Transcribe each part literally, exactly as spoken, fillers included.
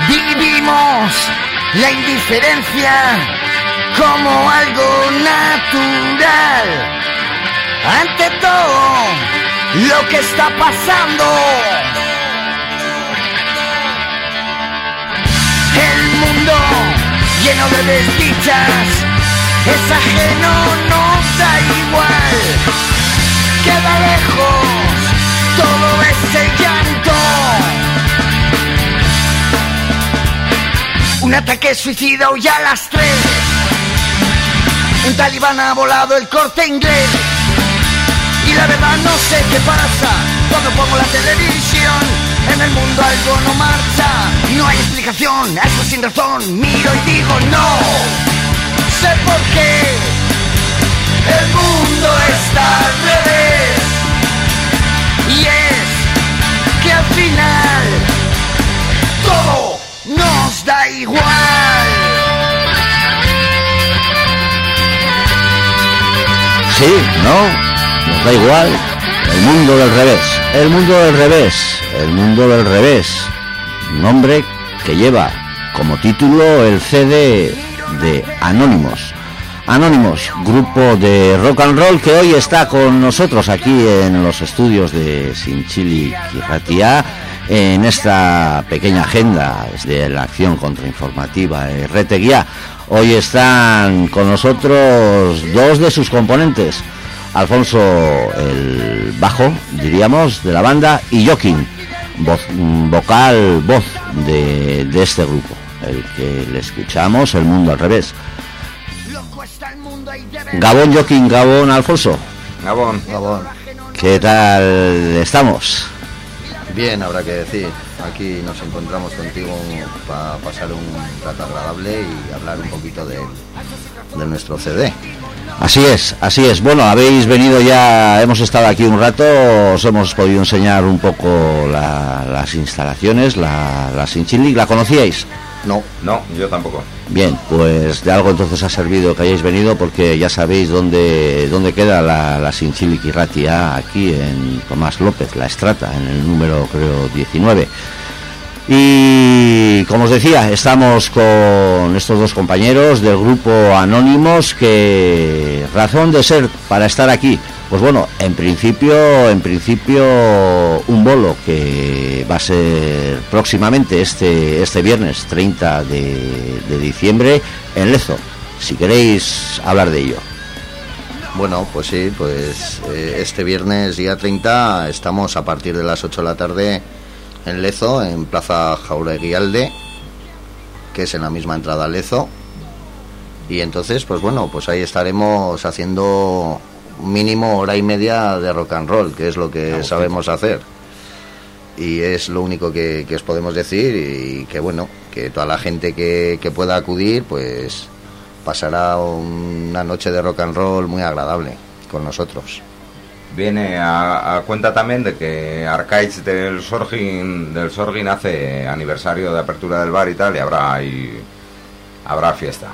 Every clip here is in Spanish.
Vivimos la indiferencia como algo natural ante todo lo que está pasando. El mundo lleno de desdichas es ajeno, nos da igual. Queda lejos todo ese llanto. Un ataque suicida hoy a las tres. Un talibán ha volado el Corte Inglés. Y la verdad no sé qué pasa cuando pongo la televisión. En el mundo algo no marcha. No hay explicación, eso sin razón. Miro y digo no. Sé por qué el mundo está al revés. Y es que al final todo nos da igual. Sí, ¿no? Nos da igual. El mundo del revés. El mundo del revés. El mundo del revés. Nombre que lleva como título el C D de Anónimos. Anónimos, grupo de rock and roll que hoy está con nosotros aquí en los estudios de Zintzilik Irratia, en esta pequeña agenda de la acción contrainformativa Erretegia. Hoy están con nosotros dos de sus componentes, Alfonso, el bajo, diríamos, de la banda, y Joaquín, voz, vocal, voz de, de este grupo, el que le escuchamos, El Mundo al Revés. Gabón, Joaquín, Gabón, Alfonso. Gabón, Gabón. ¿Qué tal estamos? Bien, habrá que decir. Aquí nos encontramos contigo para pasar un rato agradable y hablar un poquito de, de nuestro C D. Así es, así es. Bueno, habéis venido ya, hemos estado aquí un rato, os hemos podido enseñar un poco la, las instalaciones, la, la Zintzilik. ¿La conocíais? No, no, yo tampoco. Bien, pues de algo entonces ha servido que hayáis venido, porque ya sabéis dónde dónde queda la, la Zintzilik Irratia, aquí en Tomás López, La Estrata, en el número creo diecinueve. Y como os decía, estamos con estos dos compañeros del grupo Anónimos, que razón de ser para estar aquí, pues bueno, en principio en principio un bolo que va a ser próximamente este este viernes treinta de, de diciembre en Lezo. Si queréis hablar de ello. Bueno, pues sí, pues eh, este viernes día treinta estamos a partir de las ocho de la tarde en Lezo, en Plaza Jaureguialde, que es en la misma entrada a Lezo. Y entonces, pues bueno, pues ahí estaremos haciendo mínimo hora y media de rock and roll, que es lo que sabemos hacer. Y es lo único que, que os podemos decir, y que bueno, que toda la gente que, que pueda acudir, pues pasará una noche de rock and roll muy agradable con nosotros. Viene a, a cuenta también de que Arcaiz del Sorgin del Sorgin hace aniversario de apertura del bar y tal, y habrá ahí habrá fiesta.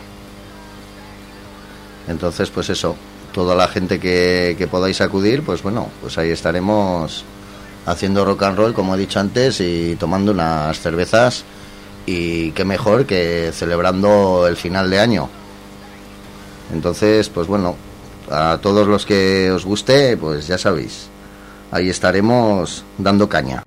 Entonces, pues eso, toda la gente que, que podáis acudir, pues bueno, pues ahí estaremos haciendo rock and roll, como he dicho antes, y tomando unas cervezas, y qué mejor que celebrando el final de año. Entonces, pues bueno, a todos los que os guste, pues ya sabéis, ahí estaremos dando caña.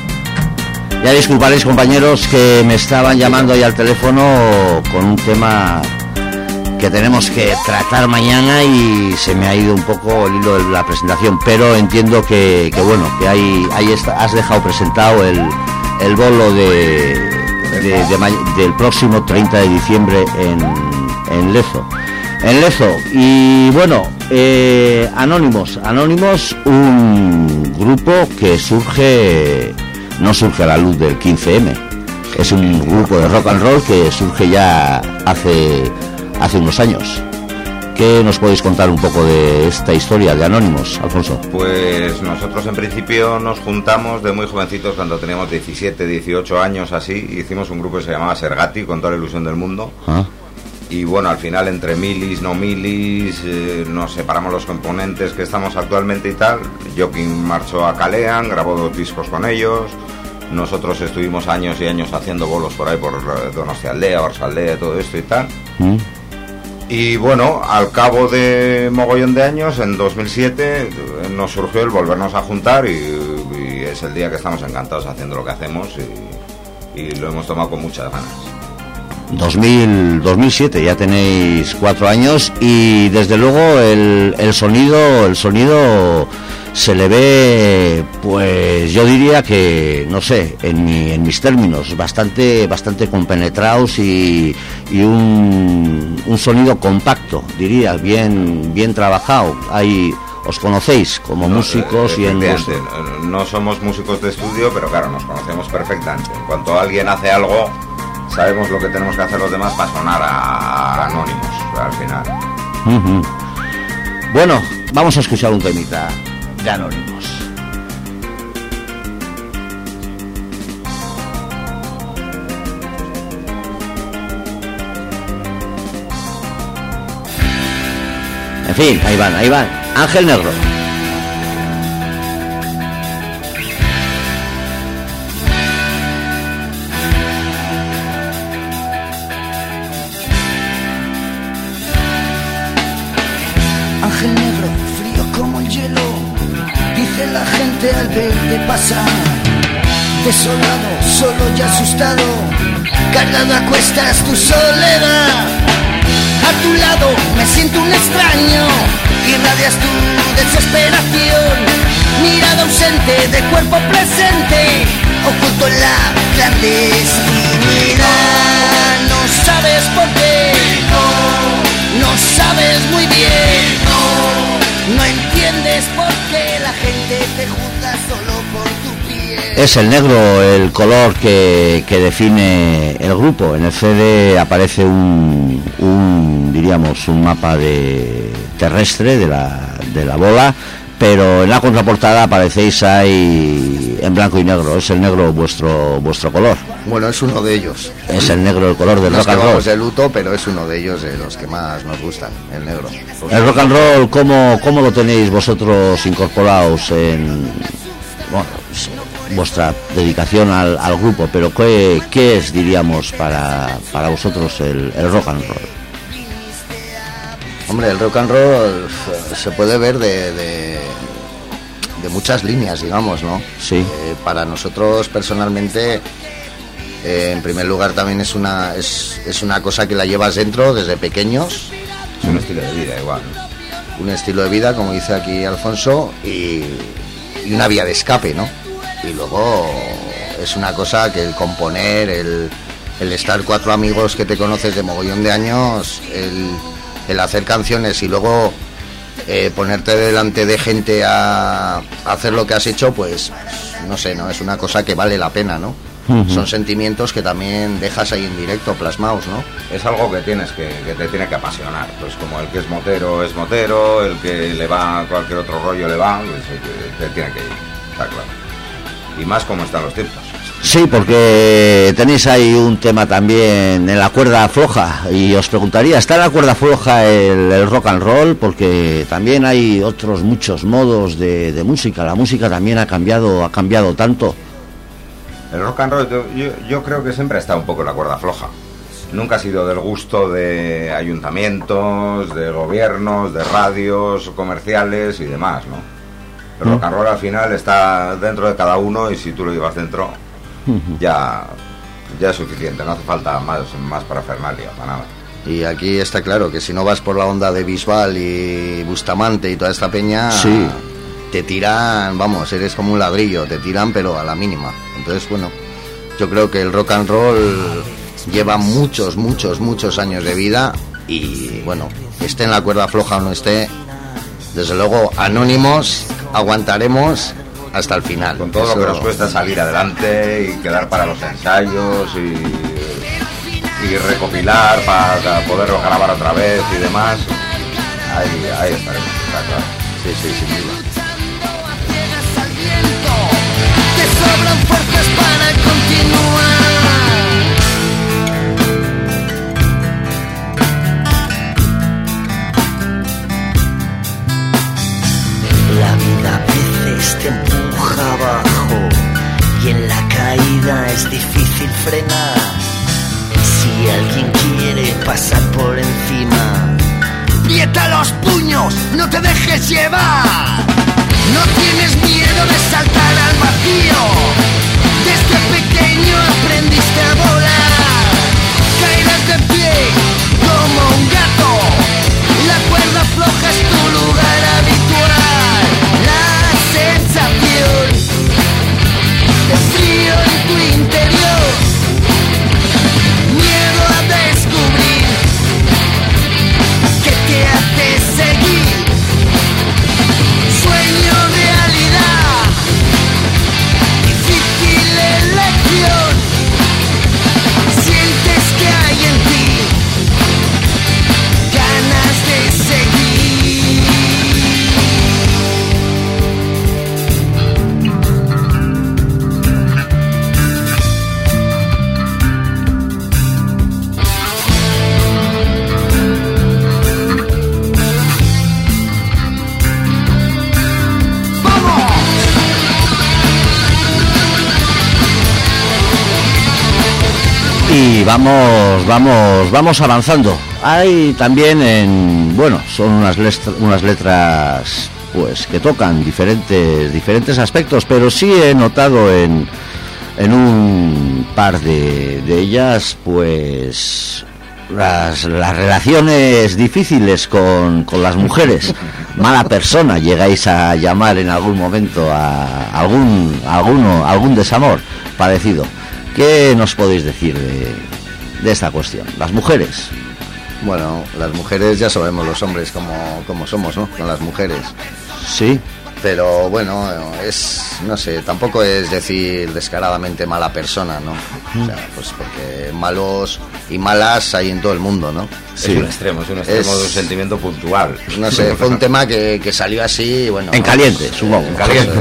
Ya disculparéis, compañeros, que me estaban llamando ahí al teléfono con un tema que tenemos que tratar mañana y se me ha ido un poco el hilo de la presentación, pero entiendo que, que bueno, que ahí, ahí está, has dejado presentado el, el bolo de, de, de, de, del próximo treinta de diciembre en, en Lezo. En Lezo. Y bueno, eh, Anónimos, Anónimos, un grupo que surge, no surge a la luz del quince eme, es un grupo de rock and roll que surge ya hace, hace unos años. ¿Qué nos podéis contar un poco de esta historia de Anónimos, Alfonso? Pues nosotros en principio nos juntamos de muy jovencitos, cuando teníamos diecisiete, dieciocho años así, hicimos un grupo que se llamaba Sergati, con toda la ilusión del mundo. ¿Ah? Y bueno, al final entre milis, no milis, eh, nos separamos los componentes que estamos actualmente y tal. Joaquín marchó a Calean, grabó dos discos con ellos. Nosotros estuvimos años y años haciendo bolos por ahí, por Donostialdea, Oarsoaldea, todo esto y tal. Mm. Y bueno, al cabo de mogollón de años, en dos mil siete, nos surgió el volvernos a juntar y, y es el día que estamos encantados haciendo lo que hacemos y, y lo hemos tomado con muchas ganas. dos mil, dos mil siete, ya tenéis cuatro años y desde luego el, el sonido, el sonido se le ve, pues yo diría que, no sé, en, mi, en mis términos, bastante, bastante compenetrados y, y un, un sonido compacto, diría, bien, bien trabajado. Hay, os conocéis como no, músicos y en vuestro... No somos músicos de estudio, pero claro, nos conocemos perfectamente. En cuanto alguien hace algo, sabemos lo que tenemos que hacer los demás para sonar a Anónimos al final. Uh-huh. Bueno, vamos a escuchar un temita de Anónimos. En fin, ahí van, ahí van. Ángel Negro. Ángel negro, frío como el hielo, dice la gente al verte pasar. Desolado, solo y asustado, cargado a cuestas tu soledad. A tu lado me siento un extraño, irradias tu desesperación. Mirada ausente de cuerpo presente, oculto en la clandestinidad. No sabes por qué, no, no sabes muy bien, no, no entiendes por qué la gente te juzga solo por tu piel. Es el negro el color que, que define el grupo. En el C D aparece un, un diríamos, un mapa de terrestre de la, de la bola, pero en la contraportada aparecéis ahí en blanco y negro. ¿Es el negro vuestro vuestro color? Bueno, es uno de ellos. Es el negro el color del rock and roll. Vamos de luto, pero es uno de ellos de los que más nos gustan, el negro. El rock and roll, ¿cómo, cómo lo tenéis vosotros incorporados en, bueno, vuestra dedicación al, al grupo? Pero ¿qué, qué es, diríamos, para, para vosotros el, el rock and roll? Hombre, el rock and roll se puede ver de, de, de muchas líneas, digamos, ¿no? Sí. Eh, para nosotros personalmente, eh, en primer lugar también es una es, es una cosa que la llevas dentro desde pequeños. Es un estilo de vida igual, ¿no? Un estilo de vida, como dice aquí Alfonso, y, y una vía de escape, ¿no? Y luego es una cosa que el componer, el, el estar cuatro amigos que te conoces de mogollón de años, el... el hacer canciones y luego eh, ponerte delante de gente a, a hacer lo que has hecho, pues no sé, no es una cosa que vale la pena, ¿no? Uh-huh. Son sentimientos que también dejas ahí en directo plasmados, ¿no? Es algo que tienes que, que te tiene que apasionar, pues como el que es motero es motero, el que le va a cualquier otro rollo le va, pues te, te tiene que ir, está claro. Y más como están los tiempos. Sí, porque tenéis ahí un tema también en la cuerda floja y os preguntaría, ¿está en la cuerda floja el, el rock and roll? Porque también hay otros muchos modos de, de música, la música también ha cambiado, ha cambiado tanto. El rock and roll yo, yo creo que siempre ha estado un poco en la cuerda floja, nunca ha sido del gusto de ayuntamientos, de gobiernos, de radios comerciales y demás, ¿no? El ¿Mm? rock and roll al final está dentro de cada uno y si tú lo llevas dentro... Ya, ya es suficiente, no hace falta más, más parafernalia, para nada. Y aquí está claro que si no vas por la onda de Bisbal y Bustamante y toda esta peña, sí, te tiran, vamos, eres como un ladrillo, te tiran pero a la mínima. Entonces, bueno, yo creo que el rock and roll lleva muchos, muchos, muchos años de vida y, bueno, esté en la cuerda floja o no esté, desde luego, Anónimos, aguantaremos hasta el final. Con todo Eso... lo que nos cuesta salir adelante y quedar para los ensayos y, y recopilar para poderlo grabar otra vez y demás, ahí, ahí estaremos, está claro. Sí, sí, sin duda. Te sobran fuerzas para continuar. La vida a veces te empuja abajo y en la caída es difícil frenar. Si alguien quiere pasar por encima, aprieta los puños, no te dejes llevar. No tienes miedo de saltar al vacío. Desde pequeño aprendiste a volar. Caerás de pie como un gato. La cuerda floja es tu lugar habitual. La sensación de frío en tu interior. Miedo a descubrir qué te hace seguir. Sueño, realidad, difícil elección. Sientes que hay en ti ganas de seguir. Y vamos, vamos, vamos avanzando. Hay también en, bueno, son unas letras, unas letras, pues, que tocan diferentes, diferentes aspectos, pero sí he notado en, en un par de, de ellas, pues, las, las relaciones difíciles con, con las mujeres. Mala persona llegáis a llamar en algún momento a algún, alguno, algún desamor parecido. ¿Qué nos podéis decir de, de esta cuestión? Las mujeres. Bueno, las mujeres ya sabemos los hombres como, como somos, ¿no? Con las mujeres. Sí. Pero bueno, es, no sé, tampoco es decir descaradamente mala persona, ¿no? O sea, pues porque malos y malas hay en todo el mundo, ¿no? Sí. Es un extremo, es un extremo es, de un sentimiento puntual. No sé, fue un tema que, que salió así, bueno... En caliente, pues, supongo. En caliente.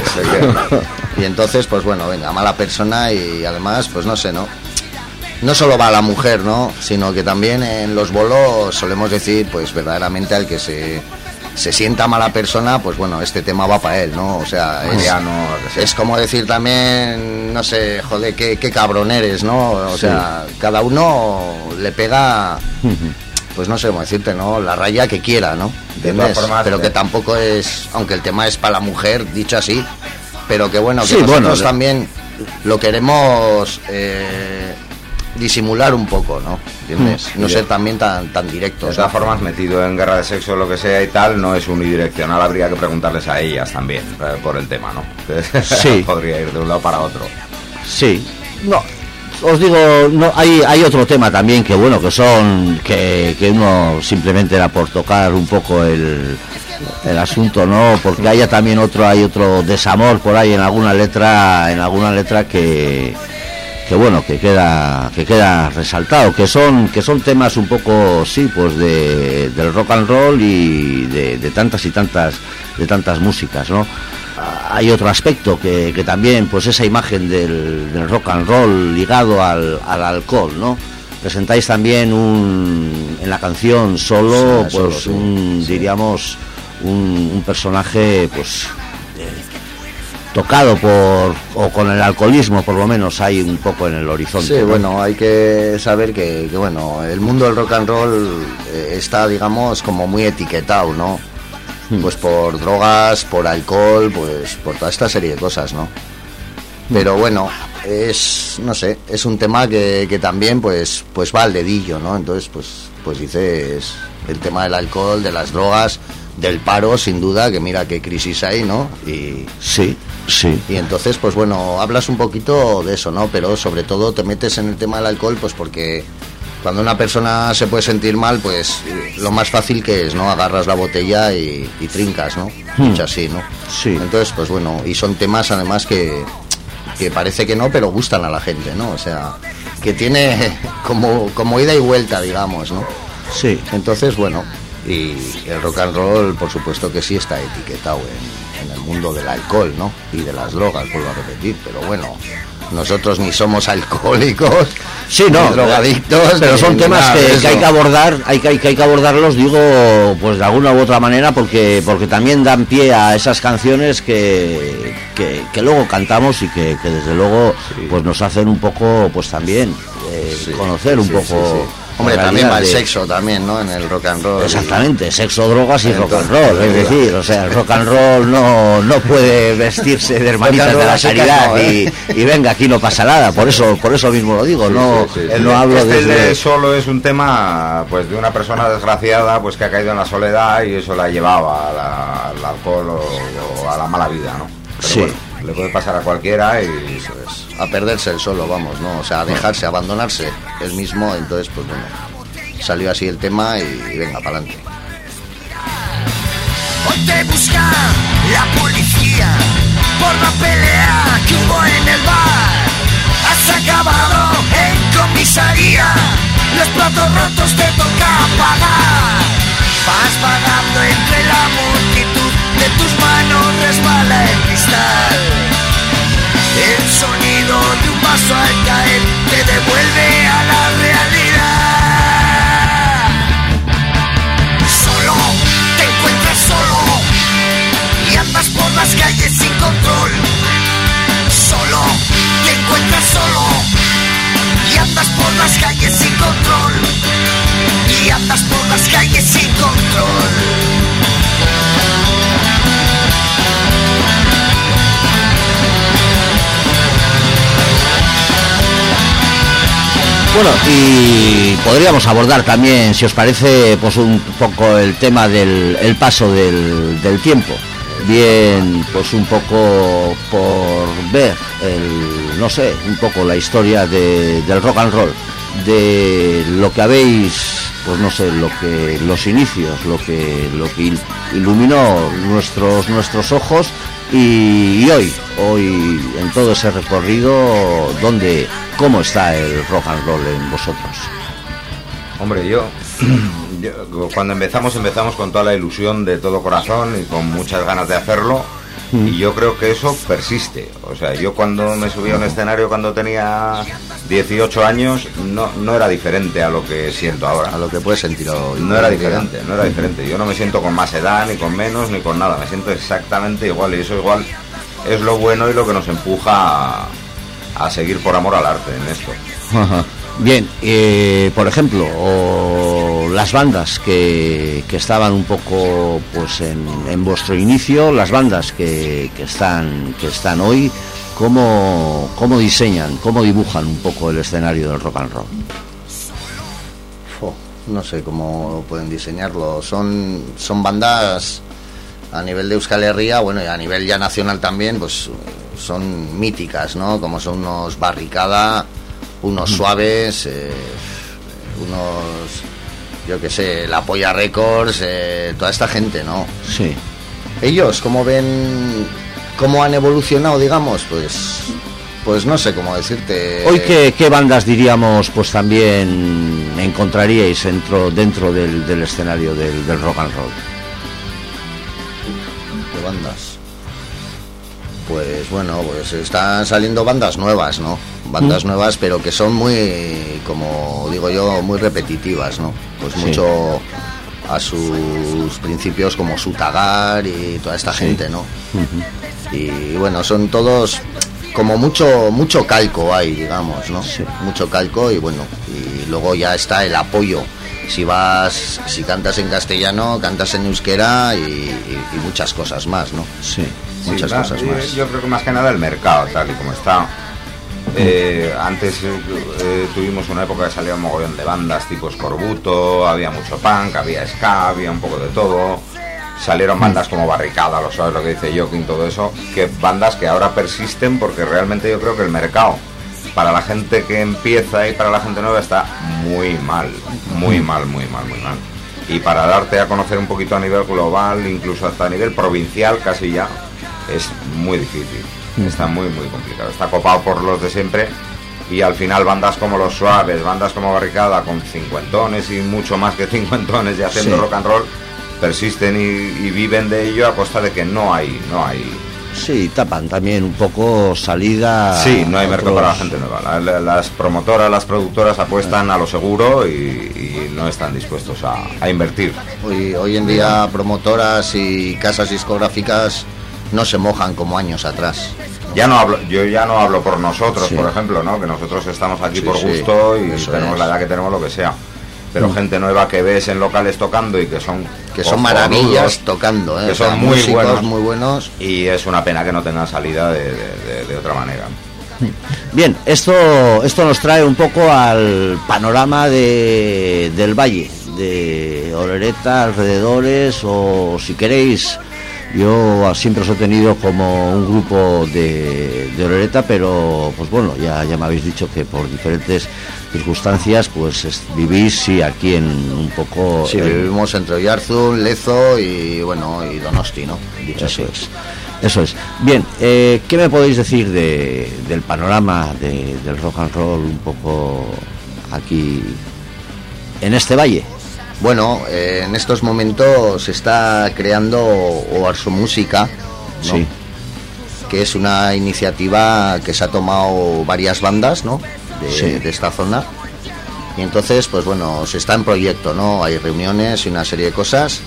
Y entonces, pues bueno, venga, mala persona y además, pues no sé, ¿no? No solo va a la mujer, ¿no? Sino que también en los bolos solemos decir, pues verdaderamente al que se... se sienta mala persona, pues bueno, este tema va para él, ¿no? O sea, es, ya no, es como decir también, no sé, joder, qué, qué cabrón eres, ¿no? O sí. sea, cada uno le pega, pues no sé cómo decirte, ¿no? La raya que quiera, ¿no? ¿Entiendes? Pero que tampoco es, aunque el tema es para la mujer, dicho así, pero que bueno, que sí, nosotros bueno, también lo queremos... Eh, disimular un poco, ¿no? ¿Entiendes? No ser también tan tan directos. De todas formas, metido en guerra de sexo o lo que sea y tal, no es unidireccional, habría que preguntarles a ellas también por el tema, ¿no? Sí. Podría ir de un lado para otro. Sí. No, os digo, no hay hay otro tema también que bueno, que son que, que uno simplemente era por tocar un poco el el asunto, ¿no? Porque haya también otro hay otro desamor por ahí en alguna letra, en alguna letra que que bueno, que queda que queda resaltado, que son que son temas un poco sí, pues de del rock and roll y de, de tantas y tantas de tantas músicas, ¿no? Hay otro aspecto que, que también, pues esa imagen del, del rock and roll ligado al, al alcohol, ¿no? Presentáis también un en la canción solo, sí, pues solo, un sí. diríamos un, un personaje, pues tocado por o con el alcoholismo, por lo menos hay un poco en el horizonte. Sí, ¿no? Bueno, hay que saber que, que bueno, el mundo del rock and roll eh, está, digamos, como muy etiquetado, ¿no? Hmm. Pues por drogas, por alcohol, pues por toda esta serie de cosas, ¿no? Pero bueno, es, no sé, es un tema que, que también pues pues va al dedillo, ¿no? Entonces, pues pues dices el tema del alcohol, de las drogas, del paro, sin duda, que mira qué crisis hay, ¿no? Y sí, sí. Y entonces, pues bueno, hablas un poquito de eso, ¿no? Pero sobre todo te metes en el tema del alcohol, pues porque cuando una persona se puede sentir mal, pues lo más fácil que es, ¿no? Agarras la botella y, y trincas, ¿no? Hmm. Dicho así, ¿no? Sí. Entonces, pues bueno, y son temas además que, que parece que no, pero gustan a la gente, ¿no? O sea, que tiene como, como ida y vuelta, digamos, ¿no? Sí. Entonces, bueno... Y el rock and roll, por supuesto que sí está etiquetado en, en el mundo del alcohol, ¿no? Y de las drogas, vuelvo a repetir, pero bueno, nosotros ni somos alcohólicos, sí, no, ni drogadictos, pero son temas que, que hay que abordar, hay que, que hay que abordarlos, digo, pues de alguna u otra manera, porque porque también dan pie a esas canciones que que, que luego cantamos y que, que desde luego sí. pues nos hacen un poco pues también eh, sí. conocer un sí, poco sí, sí. Hombre, también va el de... sexo también, ¿no? En el rock and roll. Exactamente, y... sexo, drogas y Entonces, rock and roll. Es decir, o sea, el rock and roll no, no puede vestirse de hermanitas de la caridad no, ¿eh? y, y venga, aquí no pasa nada. Por eso por eso mismo lo digo, sí, no, sí, sí, sí. no hablo este desde... de solo es un tema pues de una persona desgraciada pues que ha caído en la soledad y eso la llevaba a la, al alcohol o, o a la mala vida, ¿no? Pero sí. Bueno, le puede pasar a cualquiera y eso es, a perderse el solo, vamos, ¿no? O sea, a dejarse, a abandonarse él mismo, entonces pues bueno, salió así el tema y, y venga, para adelante. Hoy te busca la policía por la pelea que hubo en el bar. Has acabado en comisaría, los platos rotos te toca pagar. Vas vagando entre la multitud, de tus manos resbala el cristal. El sonido de un vaso al caer te devuelve a la realidad. Solo, te encuentras solo y andas por las calles sin control. Solo, te encuentras solo y andas por las calles sin control. Y andas por las calles sin control. Bueno, y podríamos abordar también, si os parece, pues un poco el tema del el paso del, del tiempo. Bien, pues un poco por ver, el, no sé, un poco la historia de, del rock and roll, de lo que habéis, pues no sé, lo que los inicios, lo que lo que iluminó nuestros nuestros ojos y, y hoy, hoy en todo ese recorrido, donde, cómo está el rock and roll en vosotros. Hombre, yo, yo cuando empezamos empezamos con toda la ilusión de todo corazón y con muchas ganas de hacerlo. Y yo creo que eso persiste. O sea, yo cuando me subí a un escenario cuando tenía dieciocho años no, no era diferente a lo que siento ahora. A lo que puedes sentir hoy. No era diferente, no era diferente. Yo no me siento con más edad, ni con menos, ni con nada. Me siento exactamente igual. Y eso igual es lo bueno y lo que nos empuja a, a seguir por amor al arte en esto. Ajá. Bien, eh, por ejemplo, o las bandas que, que estaban un poco pues en, en vuestro inicio, las bandas que, que están que están hoy, ¿cómo, cómo diseñan, cómo dibujan un poco el escenario del rock and roll? Oh, no sé cómo pueden diseñarlo. Son, son bandas a nivel de Euskal Herria, bueno, y a nivel ya nacional también, pues son míticas, ¿no? Como son unos Barricada, unos Suaves, eh, unos, yo qué sé, La Polla Records, eh, toda esta gente, ¿no? Sí. Ellos, ¿cómo ven, cómo han evolucionado, digamos? Pues, pues no sé cómo decirte. Hoy, ¿qué, qué bandas, diríamos, pues también encontraríais dentro, dentro del, del escenario del, del rock and roll? ¿Qué bandas? Pues bueno, pues están saliendo bandas nuevas, ¿no? Bandas ¿Mm? nuevas, pero que son muy, como digo yo, muy repetitivas, ¿no? Pues sí. Mucho a sus principios como Sutagar y toda esta sí. gente, ¿no? Uh-huh. Y bueno, son todos como mucho mucho calco hay, digamos, ¿no? Sí. Mucho calco y bueno, y luego ya está el apoyo. Si vas, si cantas en castellano, cantas en euskera y, y, y muchas cosas más, ¿no? Sí. Muchas sí, cosas yo, más. Yo creo que más que nada el mercado, tal y como está. Eh, antes eh, tuvimos una época que salía un mogollón de bandas tipo Scorbuto, había mucho punk, había ska, había un poco de todo. Salieron bandas como Barricada, lo sabes lo que dice Joaquín, todo eso, que bandas que ahora persisten porque realmente yo creo que el mercado para la gente que empieza y para la gente nueva está muy mal, muy mal, muy mal, muy mal. Y para darte a conocer un poquito a nivel global, incluso hasta a nivel provincial casi ya, es muy difícil, está muy muy complicado, está copado por los de siempre y al final bandas como Los Suaves, bandas como Barricada con cincuentones y mucho más que cincuentones y haciendo sí. rock and roll persisten y, y viven de ello a costa de que no hay, no hay... Sí, tapan también un poco salida... Sí, no hay otros... mercado para la gente nueva, la, las promotoras, las productoras apuestan a lo seguro y, y no están dispuestos a, a invertir. Hoy, hoy en día promotoras y casas discográficas no se mojan como años atrás. Ya no hablo, yo ya no hablo por nosotros, Sí. por ejemplo, ¿no? Que nosotros estamos aquí Sí, por sí, gusto y eso tenemos es. la edad que tenemos, lo que sea. Pero Mm. gente nueva que ves en locales tocando y que son Que son cojonudos, maravillas tocando, ¿eh? que O sea, son muy músicos buenos, muy buenos. y es una pena que no tengan salida de, de- de- de otra manera. Bien, esto, esto nos trae un poco al panorama de, del valle, de Orereta, alrededores, o si queréis, yo siempre os he tenido como un grupo de, de Orereta, pero pues bueno, ya, ya me habéis dicho que por diferentes circunstancias pues es- vivís sí aquí en un poco... Sí, en- vivimos entre Oyarzun, Lezo y bueno, y Donosti, ¿no? Dicho Eso así. es. Eso es. Bien, eh, ¿qué me podéis decir de, del panorama de- del rock and roll un poco aquí en este valle? Bueno, eh, en estos momentos se está creando Oarso Música, ¿no? Sí. Que es una iniciativa que se ha tomado varias bandas, ¿no? De, Sí. de esta zona. Y entonces, pues bueno, se está en proyecto, ¿no? Hay reuniones y una serie de cosas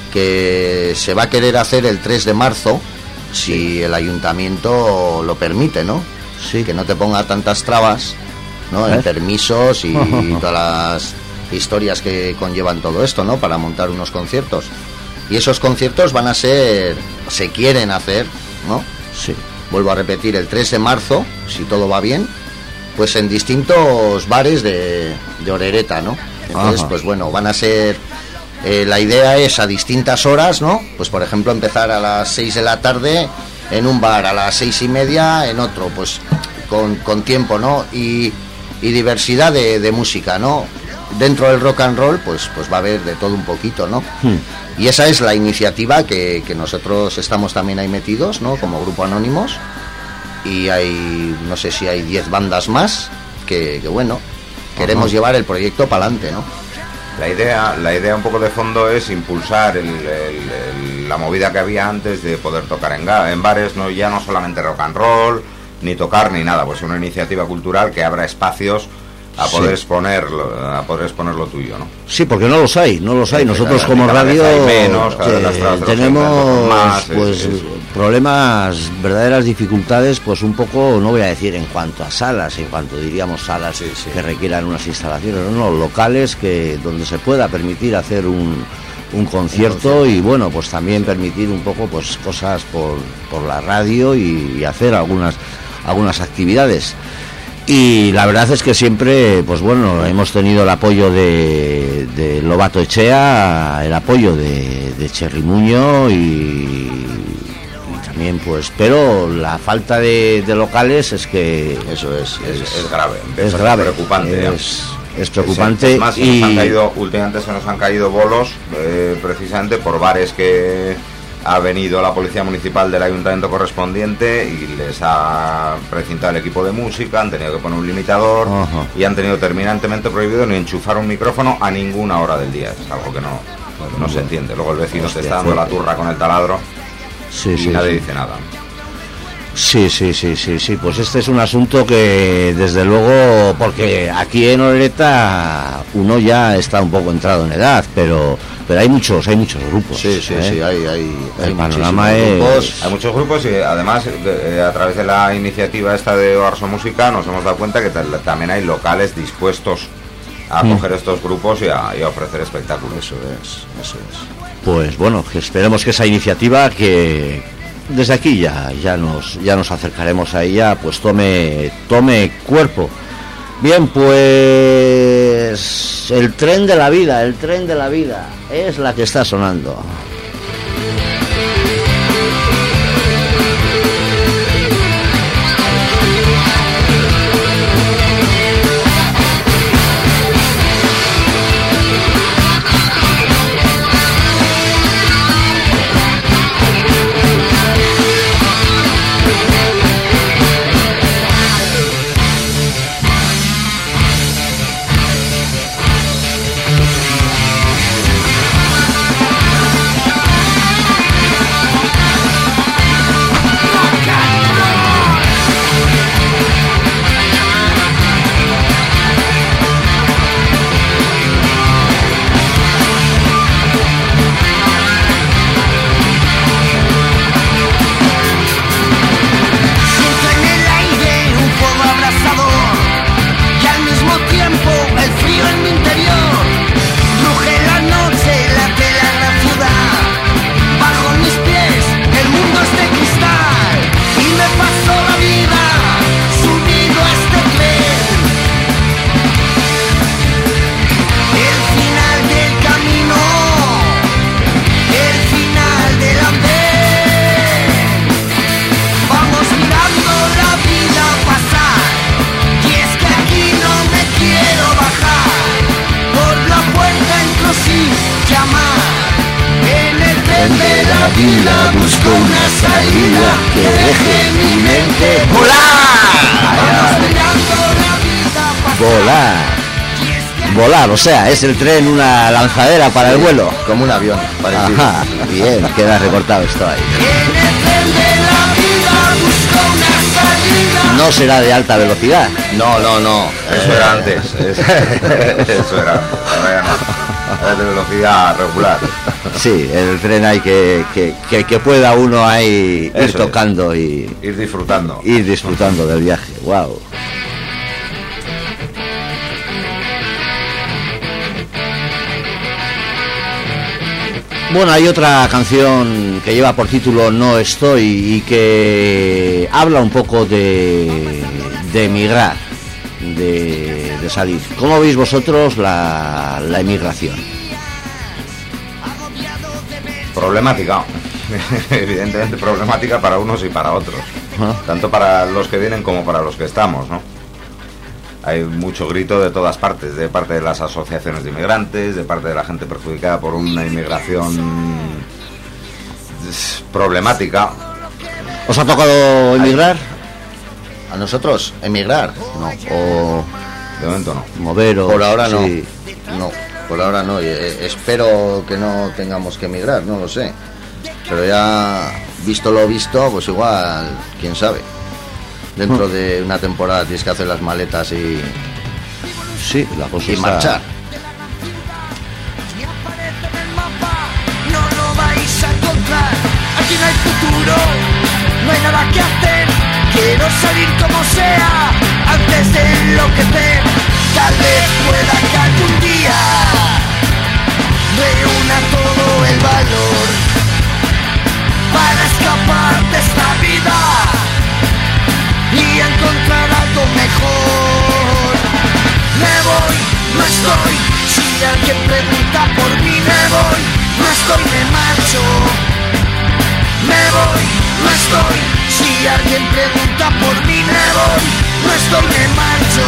que se va a querer hacer el tres de marzo, si el ayuntamiento lo permite, ¿no? Sí. Que no te ponga tantas trabas, ¿no? ¿Eh? En permisos y todas las historias que conllevan todo esto, ¿no? Para montar unos conciertos. Y esos conciertos van a ser, se quieren hacer, ¿no? Sí. Vuelvo a repetir, el tres de marzo, si todo va bien, pues en distintos bares de, de Orereta, ¿no? Entonces, Ajá. pues bueno, van a ser... eh, la idea es a distintas horas, ¿no? Pues por ejemplo empezar a las seis de la tarde en un bar, a las seis y media en otro, pues con, con tiempo, ¿no? Y, y diversidad de, de música, ¿no? Dentro del rock and roll, pues, pues va a haber de todo un poquito, ¿no? Hmm. Y esa es la iniciativa que, que nosotros estamos también ahí metidos, ¿no? Como Grupo Anónimos. Y hay, no sé si hay diez bandas más que, que bueno, queremos Ajá. llevar el proyecto para adelante, ¿no? La idea, la idea un poco de fondo es impulsar el- el- el- la movida que había antes de poder tocar en, ga- en bares, no ya no solamente rock and roll, ni tocar ni nada, pues una iniciativa cultural que abra espacios a Sí. poder exponer, lo- a poder exponer lo tuyo, ¿no? Sí, porque no los hay, no los hay. Sí, Nosotros cada- como cada vez radio hay menos, cada vez que las trabas de los tenemos eventos son más, es- pues es- problemas, verdaderas dificultades, pues un poco, no voy a decir en cuanto a salas, en cuanto diríamos salas Sí, sí. que requieran unas instalaciones, no, no, locales que donde se pueda permitir hacer un, un concierto y bueno, pues también permitir un poco pues cosas por, por la radio y, y hacer algunas algunas actividades. Y la verdad es que siempre, pues bueno, hemos tenido el apoyo de, de Lobato Echea, el apoyo de, de Cherrimuño y, y también pues, pero la falta de, de locales es que Eso es. Es, es- es grave, es es grave, preocupante. ya. es, es preocupante Es más, se y nos han caído, últimamente se nos han caído bolos eh, precisamente por bares que ha venido la policía municipal del ayuntamiento correspondiente y les ha precintado el equipo de música, han tenido que poner un limitador Ajá. y han tenido terminantemente prohibido ni enchufar un micrófono a ninguna hora del día. Es algo que no, no se entiende. Luego el vecino Hostia, te está dando la fuerte. turra con el taladro sí, y sí, nadie sí. dice nada. Sí, sí, sí, sí, sí, pues este es un asunto que desde luego, porque aquí en Orereta uno ya está un poco entrado en edad, pero pero hay muchos, hay muchos grupos. Sí, sí, ¿eh? sí, hay, hay, El hay panorama muchísimos es- grupos. Hay muchos grupos y además de- eh, a través de la iniciativa esta de Oarso Música nos hemos dado cuenta que tal- también hay locales dispuestos a Mm. coger estos grupos y a, y a ofrecer espectáculos. Eso es, eso es. Pues bueno, que esperemos que esa iniciativa que desde aquí ya ya nos ya nos acercaremos a ella, pues tome tome cuerpo. Bien, pues el tren de la vida, el tren de la vida es la que está sonando. tren de la vida busco una salida que deje mi mente volar. Volar. Volar, o sea, es el tren una lanzadera para sí, el vuelo. Como un avión, parecido. Ajá, bien, queda recortado esto ahí. No será de alta velocidad. No, no, no. Eso era antes. Eso era. Ahora ya no. Ahora es de velocidad regular. Sí, el tren hay que que, que, que pueda uno ahí ir tocando y ir disfrutando. Ir disfrutando del viaje. Wow. Bueno, hay otra canción que lleva por título No estoy y que habla un poco de, de emigrar, de, de salir. ¿Cómo veis vosotros la, la emigración? Problemática, evidentemente problemática para unos y para otros, ¿ah? Tanto para los que vienen como para los que estamos, ¿no? Hay mucho grito de todas partes, de parte de las asociaciones de inmigrantes, de parte de la gente perjudicada por una inmigración problemática. ¿Os ha tocado emigrar? ¿A nosotros? ¿Emigrar? No. O... De momento no. Moveros. Por ahora no. Sí. No, por ahora no. Eh, espero que no tengamos que emigrar, no lo sé. Pero ya, visto lo visto, pues igual, quién sabe. Dentro de una temporada tienes que hacer las maletas y sí, la cosa y está... marchar. No lo vais a encontrar. Aquí no hay futuro, no hay nada que hacer. Quiero salir como sea antes de enloquecer. Tal vez pueda que algún día reúna todo el valor para escapar de esta vida y encontrar algo mejor. Me voy, no estoy. Si alguien pregunta por mí, me voy, no estoy, me marcho. Me voy, no estoy. Si alguien pregunta por mí, me voy, no estoy, me marcho.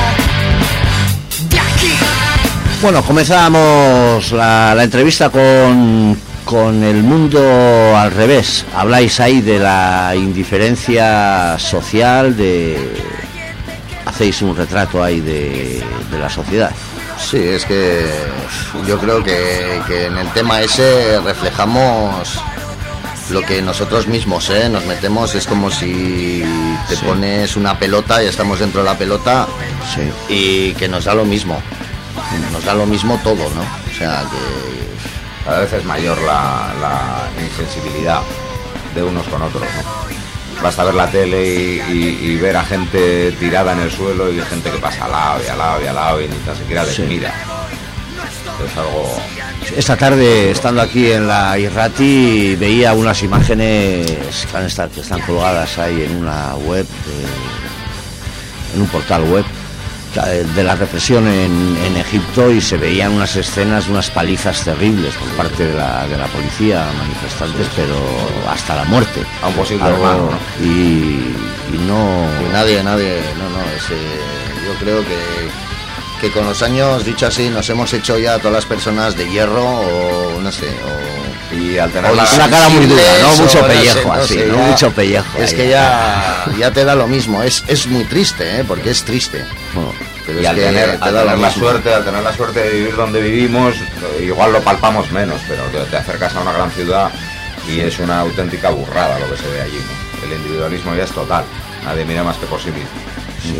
De aquí. Bueno, comenzamos la, la entrevista con con el mundo al revés. Habláis ahí de la indiferencia social, de hacéis un retrato ahí de, de la sociedad. Sí, es que yo creo que, que en el tema ese reflejamos lo que nosotros mismos, ¿eh? Nos metemos, es como si te sí. pones una pelota y estamos dentro de la pelota, sí. y que nos da lo mismo, nos da lo mismo todo, ¿no? O sea, que cada vez es mayor la, la insensibilidad de unos con otros, ¿no? Basta ver la tele y, y, y ver a gente tirada en el suelo y gente que pasa al lado y al lado y al lado y ni tan siquiera les mira. Es algo... Esta tarde, estando aquí en la Irrati, veía unas imágenes que, han estado, que están colgadas ahí en una web, eh, en un portal web, de la represión en, en Egipto, y se veían unas escenas, unas palizas terribles por parte de la, de la policía a manifestantes, sí, pero hasta la muerte a un posible algo, hermano, ¿no? y, y no y nadie, nadie, no, no, ese, yo creo que que con los años, dicho así, nos hemos hecho ya todas las personas de hierro o no sé, o y al tener la, una cara muy dura, no mucho pellejo, no sé, así, no sé, no ya, mucho pellejo. Es ahí, que ya ya te da lo mismo, es es muy triste, ¿eh? Porque es triste. Bueno, pero y es al que tener, al tener la suerte, al tener la suerte de vivir donde vivimos, igual lo palpamos menos, pero te, te acercas a una gran ciudad y es una auténtica burrada lo que se ve allí, ¿no? El individualismo ya es total, nadie mira más que por sí mismo. Sí.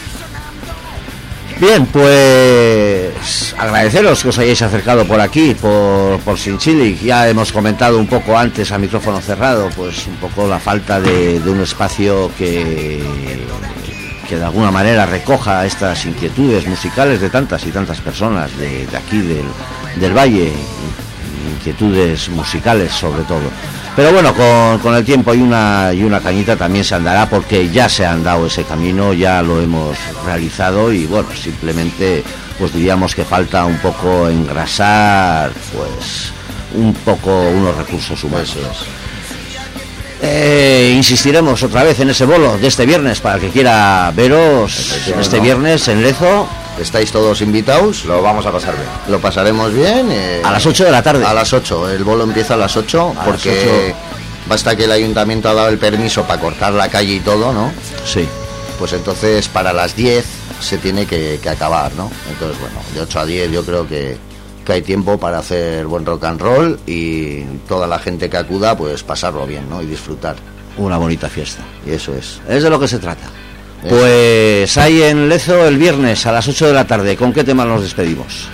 Bien, pues agradeceros que os hayáis acercado por aquí, por, por Sinchilic. Ya hemos comentado un poco antes a micrófono cerrado, pues un poco la falta de, de un espacio que, que de alguna manera recoja estas inquietudes musicales de tantas y tantas personas de, de aquí del, del Valle, inquietudes musicales sobre todo. Pero bueno, con, con el tiempo y una y una cañita también se andará, porque ya se ha andado ese camino, ya lo hemos realizado, y bueno, simplemente pues diríamos que falta un poco engrasar pues un poco unos recursos humanos. Eh, insistiremos otra vez en ese bolo de este viernes para el que quiera veros este viernes en Lezo. estáis todos invitados. Lo vamos a pasar bien. Lo pasaremos bien. Eh, a las ocho de la tarde. A las ocho. El bolo empieza a las ocho a porque las ocho. Basta que el ayuntamiento ha dado el permiso para cortar la calle y todo, ¿no? Sí. Pues entonces para las diez se tiene que, que acabar, ¿no? Entonces, bueno, de ocho a diez yo creo que, que hay tiempo para hacer buen rock and roll y toda la gente que acuda, pues pasarlo bien, ¿no? Y disfrutar. Una bonita fiesta. Y eso es. Es de lo que se trata. Eso. Pues hay en Lezo el viernes a las ocho de la tarde. ¿Con qué tema nos despedimos?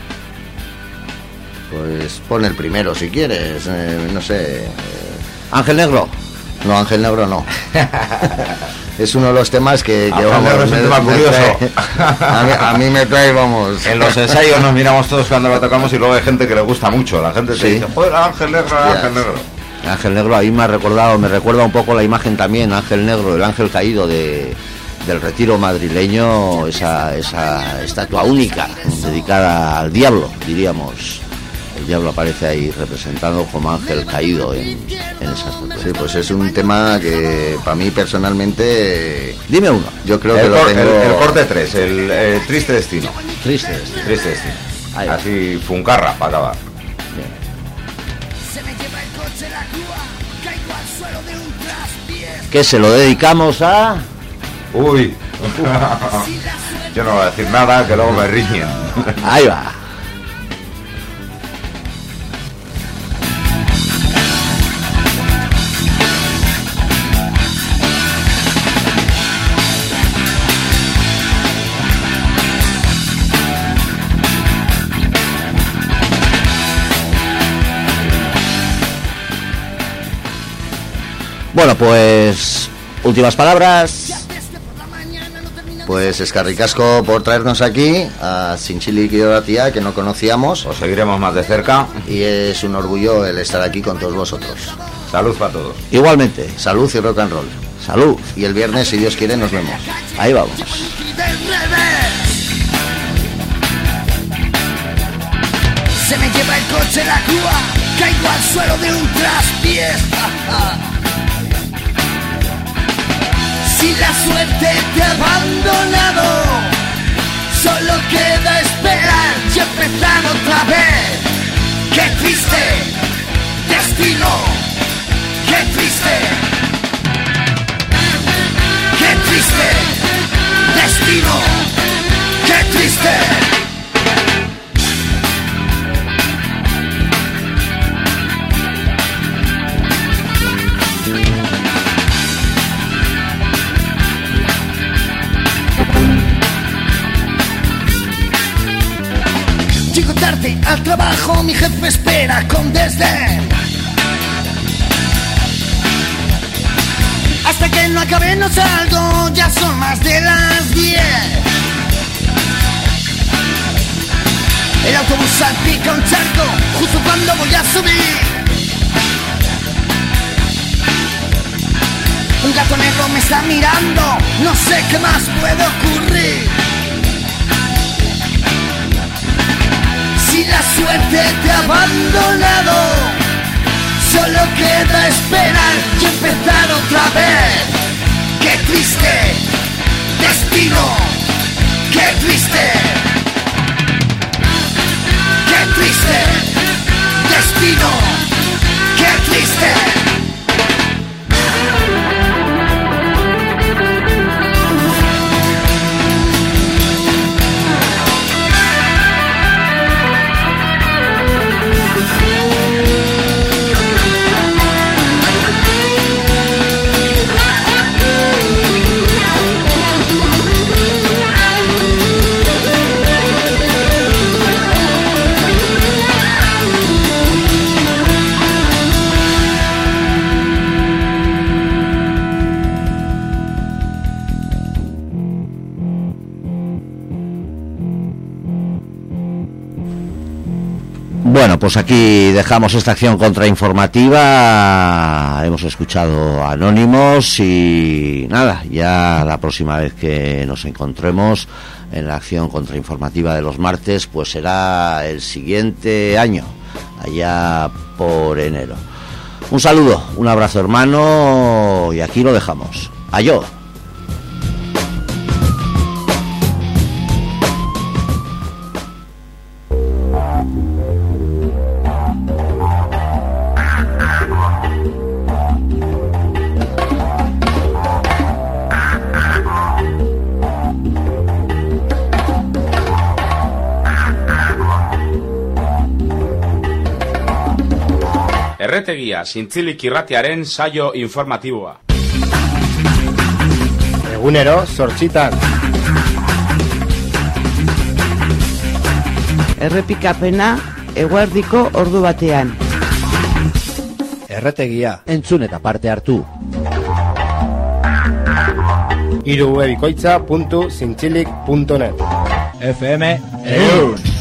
Pues pon el primero si quieres, eh, no sé. Eh... Ángel Negro. No, Ángel Negro no. Es uno de los temas que, que vamos, Negro es un me, tema me curioso. Trae, a, mí, a mí me trae, vamos. En los ensayos nos miramos todos cuando lo tocamos y luego hay gente que le gusta mucho. La gente te sí. dice, joder, Ángel Negro, Ángel Negro. Ángel Negro, ahí me ha recordado, me recuerda un poco la imagen también, Ángel Negro, el ángel caído de, del Retiro madrileño, esa, esa estatua única dedicada al diablo, diríamos. El diablo aparece ahí representado como ángel caído en, en esa estatua. Sí, pues es un tema que para mí personalmente... Dime uno. Yo creo el que lo cor, tengo... El, el corte tres, el, el Triste Destino. Triste Destino. Triste Destino. Así, funcarra, para acabar. Bien. Que se lo dedicamos a... Uy. Yo no voy a decir nada, que luego me riñen. Ahí va. Bueno, pues últimas palabras. Pues escarricasco por traernos aquí a Sinchili Kidoratia, que no conocíamos. Os seguiremos más de cerca. Y es un orgullo el estar aquí con todos vosotros. Salud para todos. Igualmente. Salud y rock and roll. Salud. Y el viernes, si Dios quiere, nos vemos. Ahí vamos. Se me lleva el coche la grúa, caigo al suelo de un traspiés. Si la suerte te ha abandonado, solo queda esperar y empezar otra vez. ¡Qué triste destino! ¡Qué triste! ¡Qué triste destino! ¡Qué triste! Llego tarde al trabajo, mi jefe espera con desdén. Hasta que no acabe no salgo, ya son más de las diez. El autobús salpica un charco, justo cuando voy a subir. Un gato negro me está mirando, no sé qué más puede ocurrir. Si la suerte te ha abandonado, solo queda esperar y empezar otra vez. ¡Qué triste destino! ¡Qué triste! ¡Qué triste destino! ¡Qué triste! Bueno, pues aquí dejamos esta acción contrainformativa. Hemos escuchado Anónimos y nada, ya la próxima vez que nos encontremos en la acción contrainformativa de los martes, pues será el siguiente año, allá por enero. Un saludo, un abrazo hermano y aquí lo dejamos. Adiós. Erretegia, Zintzilik irratiaren saio informatiboa. Egunero, zortzitan. Errepikapena, eguerdiko ordu batean. Erretegia. Entzun eta parte hartu. Irubebikoitza puntu zintzilik puntu net F M Eun.